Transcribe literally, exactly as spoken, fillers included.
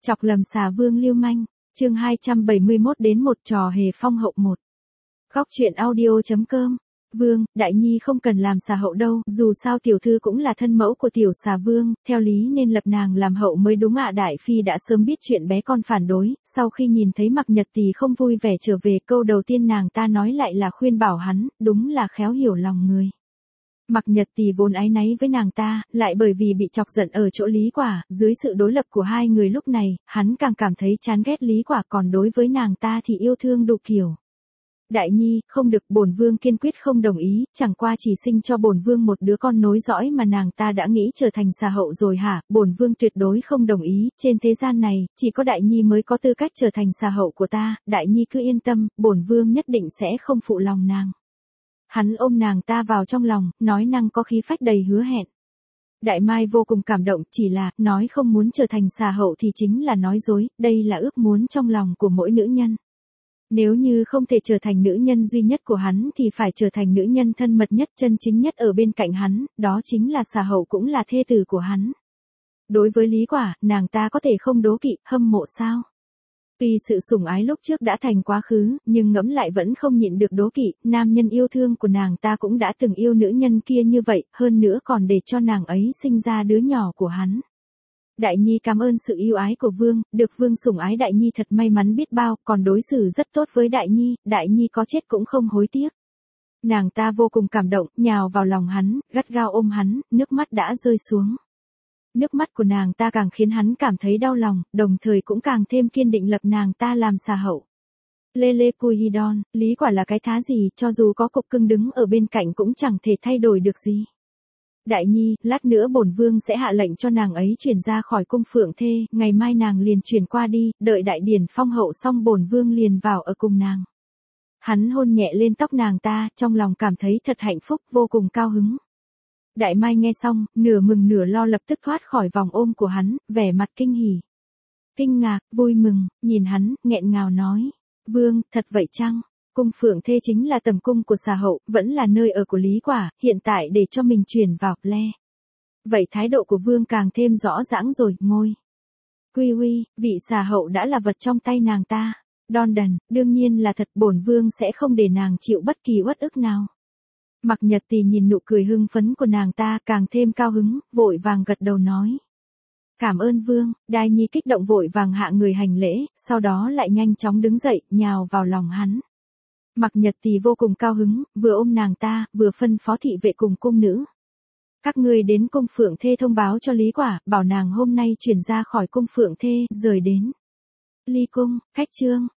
Chọc lầm xà vương lưu manh, chương hai trăm bảy mươi mốt đến một trò hề phong hậu một. Góc truyện audio.com. Vương, Đại Nhi không cần làm xà hậu đâu, dù sao tiểu thư cũng là thân mẫu của tiểu xà vương, theo lý nên lập nàng làm hậu mới đúng ạ. Đại Phi đã sớm biết chuyện bé con phản đối, sau khi nhìn thấy Mặc Nhật Tỳ không vui vẻ trở về, câu đầu tiên nàng ta nói lại là khuyên bảo hắn, đúng là khéo hiểu lòng người. Mặc Nhật Tỳ vốn áy náy với nàng ta, lại bởi vì bị chọc giận ở chỗ Lý Quả, dưới sự đối lập của hai người lúc này, hắn càng cảm thấy chán ghét Lý Quả, còn đối với nàng ta thì yêu thương đủ kiểu. Đại Nhi, không được, bổn vương kiên quyết không đồng ý, chẳng qua chỉ sinh cho bổn vương một đứa con nối dõi mà nàng ta đã nghĩ trở thành xà hậu rồi hả? Bổn vương tuyệt đối không đồng ý, trên thế gian này, chỉ có Đại Nhi mới có tư cách trở thành xà hậu của ta, Đại Nhi cứ yên tâm, bổn vương nhất định sẽ không phụ lòng nàng. Hắn ôm nàng ta vào trong lòng, nói năng có khí phách đầy hứa hẹn. Đại Mai vô cùng cảm động, chỉ là, nói không muốn trở thành xà hậu thì chính là nói dối, đây là ước muốn trong lòng của mỗi nữ nhân. Nếu như không thể trở thành nữ nhân duy nhất của hắn thì phải trở thành nữ nhân thân mật nhất, chân chính nhất ở bên cạnh hắn, đó chính là xà hậu cũng là thê tử của hắn. Đối với Lý Quả, nàng ta có thể không đố kỵ, hâm mộ sao? Tuy sự sủng ái lúc trước đã thành quá khứ, nhưng ngẫm lại vẫn không nhịn được đố kỵ, nam nhân yêu thương của nàng ta cũng đã từng yêu nữ nhân kia như vậy, hơn nữa còn để cho nàng ấy sinh ra đứa nhỏ của hắn. Đại Nhi cảm ơn sự yêu ái của vương, được vương sủng ái Đại Nhi thật may mắn biết bao, còn đối xử rất tốt với Đại Nhi, Đại Nhi có chết cũng không hối tiếc. Nàng ta vô cùng cảm động, nhào vào lòng hắn, gắt gao ôm hắn, nước mắt đã rơi xuống. Nước mắt của nàng ta càng khiến hắn cảm thấy đau lòng, đồng thời cũng càng thêm kiên định lập nàng ta làm xà hậu. Lê Lê Cui Hidon, Lý Quả là cái thá gì, cho dù có cục cưng đứng ở bên cạnh cũng chẳng thể thay đổi được gì. Đại Nhi, lát nữa bổn vương sẽ hạ lệnh cho nàng ấy chuyển ra khỏi cung phượng thê, ngày mai nàng liền chuyển qua đi, đợi đại điển phong hậu xong bổn vương liền vào ở cùng nàng. Hắn hôn nhẹ lên tóc nàng ta, trong lòng cảm thấy thật hạnh phúc, vô cùng cao hứng. Đại Mai nghe xong, nửa mừng nửa lo lập tức thoát khỏi vòng ôm của hắn, vẻ mặt kinh hỉ. Kinh ngạc, vui mừng, nhìn hắn, nghẹn ngào nói. Vương, thật vậy chăng? Cung phượng thê chính là tầm cung của xà hậu, vẫn là nơi ở của Lý Quả, hiện tại để cho mình chuyển vào, le. Vậy thái độ của vương càng thêm rõ ràng rồi, ngôi. Quy uy, vị xà hậu đã là vật trong tay nàng ta. Đon đần, đương nhiên là thật, bổn vương sẽ không để nàng chịu bất kỳ uất ức nào. Mặc Nhật Tỳ nhìn nụ cười hưng phấn của nàng ta càng thêm cao hứng, vội vàng gật đầu nói. Cảm ơn vương, Đại Nhi kích động vội vàng hạ người hành lễ, sau đó lại nhanh chóng đứng dậy, nhào vào lòng hắn. Mặc Nhật Tỳ vô cùng cao hứng, vừa ôm nàng ta, vừa phân phó thị vệ cùng cung nữ. Các ngươi đến cung phượng thê thông báo cho Lý Quả, bảo nàng hôm nay chuyển ra khỏi cung phượng thê, rời đến Ly cung, Khách Trương,